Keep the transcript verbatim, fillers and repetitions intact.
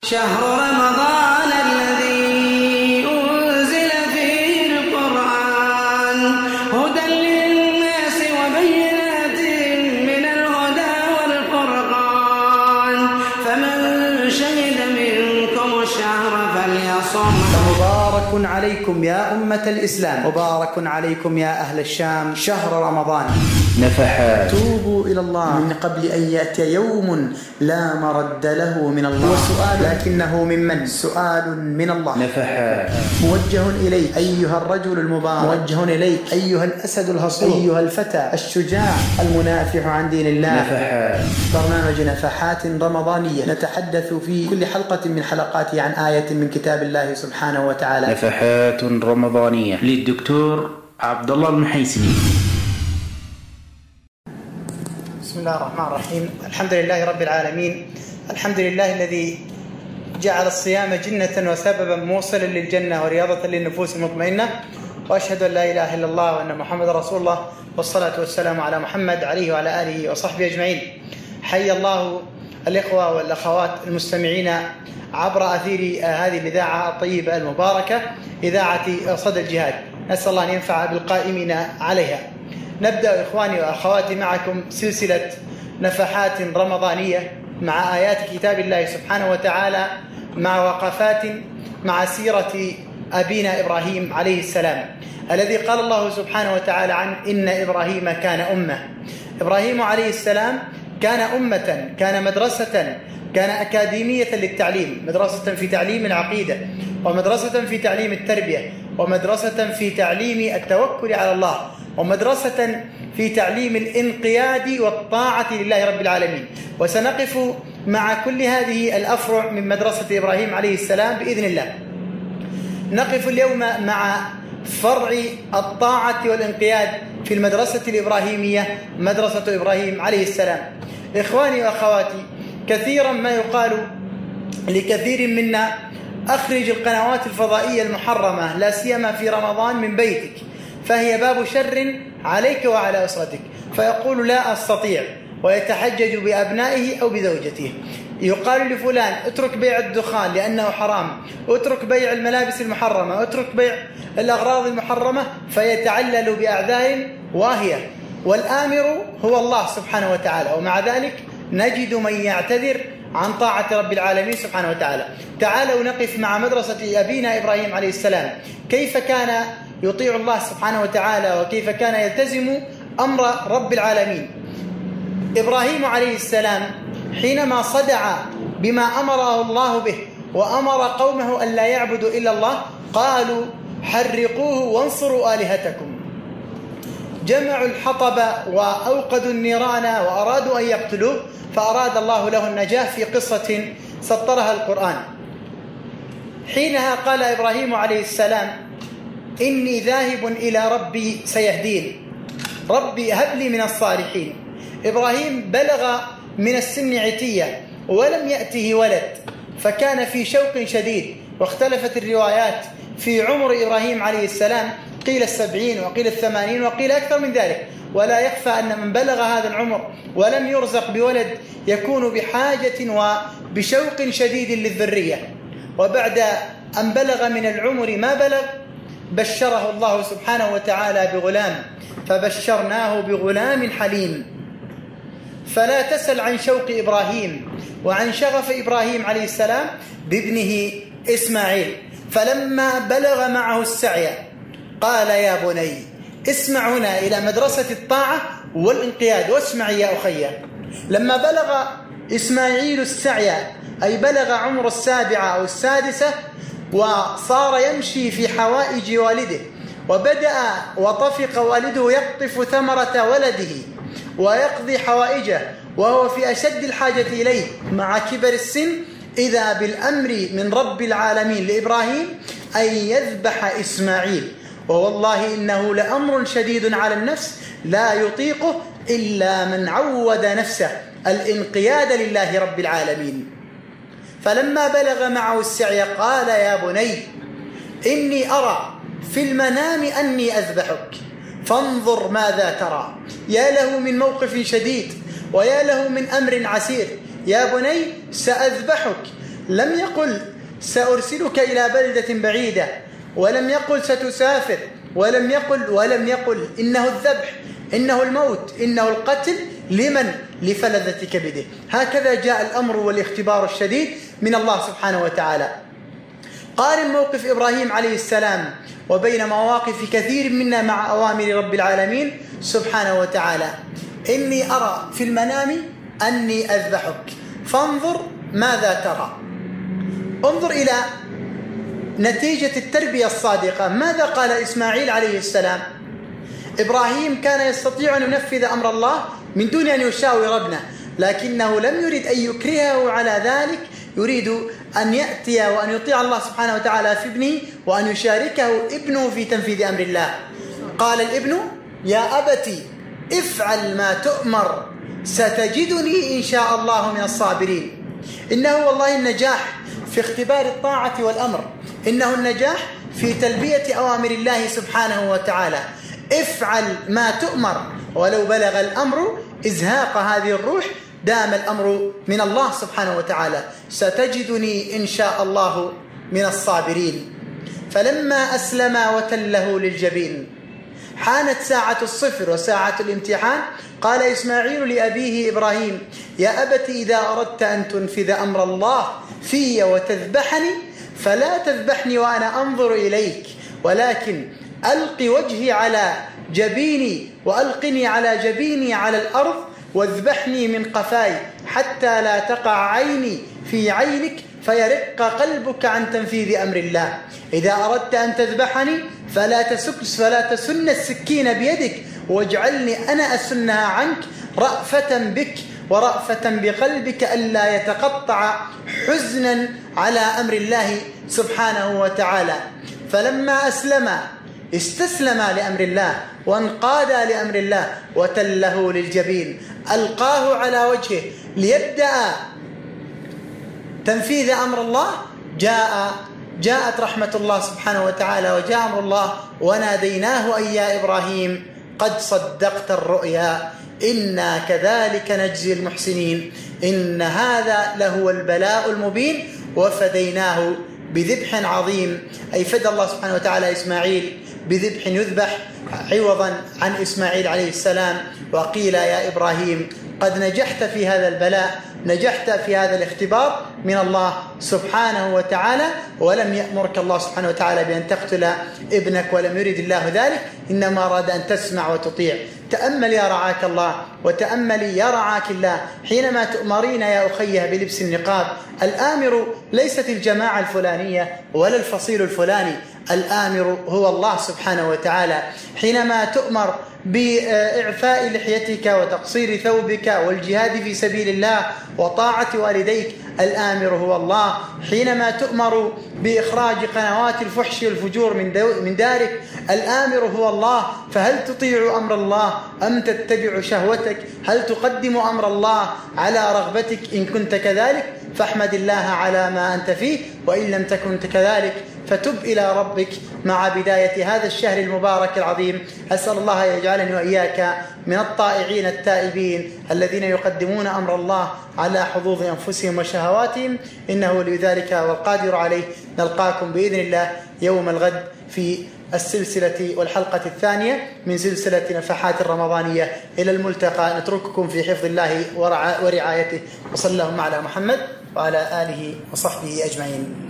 شهر رمضان الذي أنزل فيه القرآن هدى للناس وبينات من الهدى والفرقان فمن شهد منكم الشهر فليصم. مبارك عليكم يا أمة الإسلام، مبارك عليكم يا أهل الشام، شهر رمضان نفحات. توبوا إلى الله من قبل أن يأتي يوم لا مرد له من الله. وسؤال لكنه ممن؟ سؤال من الله. نفحات موجه إليك أيها الرجل المبارك، موجه إليك أيها الأسد الهصور، أيها الفتى الشجاع المنافح عن دين الله. نفحات برنامج نفحات رمضانية نتحدث في كل حلقة من حلقاته عن آية من كتاب الله سبحانه وتعالى. نفحات رمضانية للدكتور عبد الله المحيسني. بسم الله الرحمن الرحيم. الحمد لله رب العالمين، الحمد لله الذي جعل الصيام جنة وسببا موصلا للجنة ورياضة للنفوس المطمئنة، وأشهد أن لا إله إلا الله وأن محمد رسول الله، والصلاة والسلام على محمد عليه وعلى آله وصحبه أجمعين. حي الله الإخوة والأخوات المستمعين عبر أثير هذه الإذاعة الطيبة المباركة، إذاعة صدى الجهاد. نسأل الله أن ينفع بالقائمين عليها. نبدأ إخواني وأخواتي معكم سلسلة نفحات رمضانية مع آيات كتاب الله سبحانه وتعالى، مع وقفات مع سيرة أبينا إبراهيم عليه السلام، الذي قال الله سبحانه وتعالى عنه إن إبراهيم كان أمة. إبراهيم عليه السلام كان أمة، كان مدرسة، كان أكاديمية للتعليم، مدرسة في تعليم العقيدة، ومدرسة في تعليم التربية، ومدرسة في تعليم التوكل على الله، ومدرسة في تعليم الانقياد والطاعة لله رب العالمين. وسنقف مع كل هذه الأفرع من مدرسة إبراهيم عليه السلام بإذن الله. نقف اليوم مع فرع الطاعة والانقياد في المدرسة الإبراهيمية، مدرسة إبراهيم عليه السلام. إخواني وأخواتي، كثيرا ما يقال لكثير منا أخرج القنوات الفضائية المحرمة لا سيما في رمضان من بيتك، فهي باب شر عليك وعلى أسرتك، فيقول لا أستطيع، ويتحجج بأبنائه أو بزوجته. يقال لفلان اترك بيع الدخان لأنه حرام، اترك بيع الملابس المحرمة، اترك بيع الأغراض المحرمة، فيتعلل بأعذار واهية، والآمر هو الله سبحانه وتعالى. ومع ذلك نجد من يعتذر عن طاعة رب العالمين سبحانه وتعالى. تعالوا نقف مع مدرسة أبينا إبراهيم عليه السلام، كيف كان يطيع الله سبحانه وتعالى، وكيف كان يلتزم أمر رب العالمين. إبراهيم عليه السلام حينما صدع بما أمره الله به وأمر قومه أن لا يعبدوا إلا الله، قالوا حرقوه وانصروا آلهتكم. جمعوا الحطب وأوقدوا النيران وأرادوا أن يقتلوه، فأراد الله له النجاة في قصة سطرها القرآن. حينها قال إبراهيم عليه السلام إني ذاهب إلى ربي سيهدين، ربي هب لي من الصالحين. إبراهيم بلغ من السن عتية ولم يأته ولد، فكان في شوق شديد، واختلفت الروايات في عمر إبراهيم عليه السلام، قيل السبعين وقيل الثمانين وقيل أكثر من ذلك. ولا يخفى أن من بلغ هذا العمر ولم يرزق بولد يكون بحاجة وبشوق شديد للذرية. وبعد أن بلغ من العمر ما بلغ بشره الله سبحانه وتعالى بغلام، فبشرناه بغلام حليم. فلا تسل عن شوق إبراهيم وعن شغف إبراهيم عليه السلام بابنه إسماعيل. فلما بلغ معه السعي قال يا بني، اسمع هنا إلى مدرسة الطاعة والانقياد، واسمع يا أخي. لما بلغ إسماعيل السعي، أي بلغ عمر السابعة أو السادسة، وصار يمشي في حوائج والده، وبدأ وطفق والده يقطف ثمرة ولده ويقضي حوائجه وهو في أشد الحاجة إليه مع كبر السن، إذا بالأمر من رب العالمين لإبراهيم أن يذبح إسماعيل. ووالله إنه لأمر شديد على النفس لا يطيقه إلا من عود نفسه الانقياد لله رب العالمين. فلما بلغ معه السعي قال يا بني إني أرى في المنام أني أذبحك فانظر ماذا ترى. يا له من موقف شديد، ويا له من أمر عسير. يا بني سأذبحك لم يقل سأرسلك إلى بلدة بعيدة، ولم يقل ستسافر، ولم يقل ولم يقل إنه الذبح، إنه الموت، إنه القتل. لمن؟ لفلذة كبده. هكذا جاء الأمر والاختبار الشديد من الله سبحانه وتعالى. قارن موقف إبراهيم عليه السلام وبين مواقف كثير منا مع أوامر رب العالمين سبحانه وتعالى. إني أرى في المنام أني أذبحك فانظر ماذا ترى. انظر إلى نتيجة التربية الصادقة. ماذا قال إسماعيل عليه السلام؟ إبراهيم كان يستطيع أن ينفذ أمر الله من دون أن يشاور ابنه، لكنه لم يرد أن يكرهه على ذلك، يريد أن يأتي وأن يطيع الله سبحانه وتعالى في ابنه وأن يشاركه ابنه في تنفيذ أمر الله. قال الابن يا أبتي افعل ما تؤمر ستجدني إن شاء الله من الصابرين. إنه والله النجاح في اختبار الطاعة والأمر، إنه النجاح في تلبية أوامر الله سبحانه وتعالى. افعل ما تؤمر ولو بلغ الأمر إزهاق هذه الروح، دام الأمر من الله سبحانه وتعالى. ستجدني إن شاء الله من الصابرين. فلما أسلم وتله للجبين حانت ساعة الصفر وساعة الامتحان. قال إسماعيل لأبيه إبراهيم يا أبت إذا أردت أن تنفذ أمر الله في وتذبحني فلا تذبحني وأنا أنظر إليك، ولكن ألقي وجهي على جبيني وألقني على جبيني على الأرض واذبحني من قفاي حتى لا تقع عيني في عينك فيرق قلبك عن تنفيذ أمر الله. إذا أردت أن تذبحني فلا تسك فلا تسن السكين بيدك واجعلني أنا أسنها عنك رأفة بك ورأفة بقلبك ألا يتقطع حزنا على أمر الله سبحانه وتعالى. فلما أسلم استسلم لأمر الله وانقاد لأمر الله وتله للجبين، ألقاه على وجهه ليبدأ تنفيذ أمر الله. جاء جاءت رحمة الله سبحانه وتعالى وجاء أمر الله وناديناه أي يا إبراهيم قد صدقت الرؤيا إنا كذلك نجزي المحسنين إن هذا لهو البلاء المبين وفديناه بذبح عظيم. أي فدى الله سبحانه وتعالى إسماعيل بذبح يذبح عوضا عن إسماعيل عليه السلام. وقيل يا إبراهيم قد نجحت في هذا البلاء، نجحت في هذا الاختبار من الله سبحانه وتعالى، ولم يأمرك الله سبحانه وتعالى بأن تقتل ابنك، ولم يرد الله ذلك، إنما أراد أن تسمع وتطيع. تأمل يا رعاك الله وتأملي يا رعاك الله حينما تؤمرين يا أخيه بلبس النقاب. الآمر ليست الجماعة الفلانية ولا الفصيل الفلاني، الآمر هو الله سبحانه وتعالى. حينما تؤمر بإعفاء لحيتك وتقصير ثوبك والجهاد في سبيل الله وطاعة والديك، الآمر هو الله. حينما تؤمر بإخراج قنوات الفحش والفجور من دارك، الآمر هو الله. فهل تطيع أمر الله أم تتبع شهوتك؟ هل تقدم أمر الله على رغبتك؟ إن كنت كذلك فاحمد الله على ما أنت فيه، وإن لم تكن كذلك فتب إلى ربك مع بداية هذا الشهر المبارك العظيم. أسأل الله يجعلني وإياك من الطائعين التائبين الذين يقدمون أمر الله على حظوظ أنفسهم وشهواتهم، إنه ولي ذلك والقادر عليه. نلقاكم بإذن الله يوم الغد في السلسلة والحلقة الثانية من سلسلة نفحات الرمضانية. إلى الملتقى، نترككم في حفظ الله ورعايته، وصلى اللهم على محمد وعلى آله وصحبه أجمعين.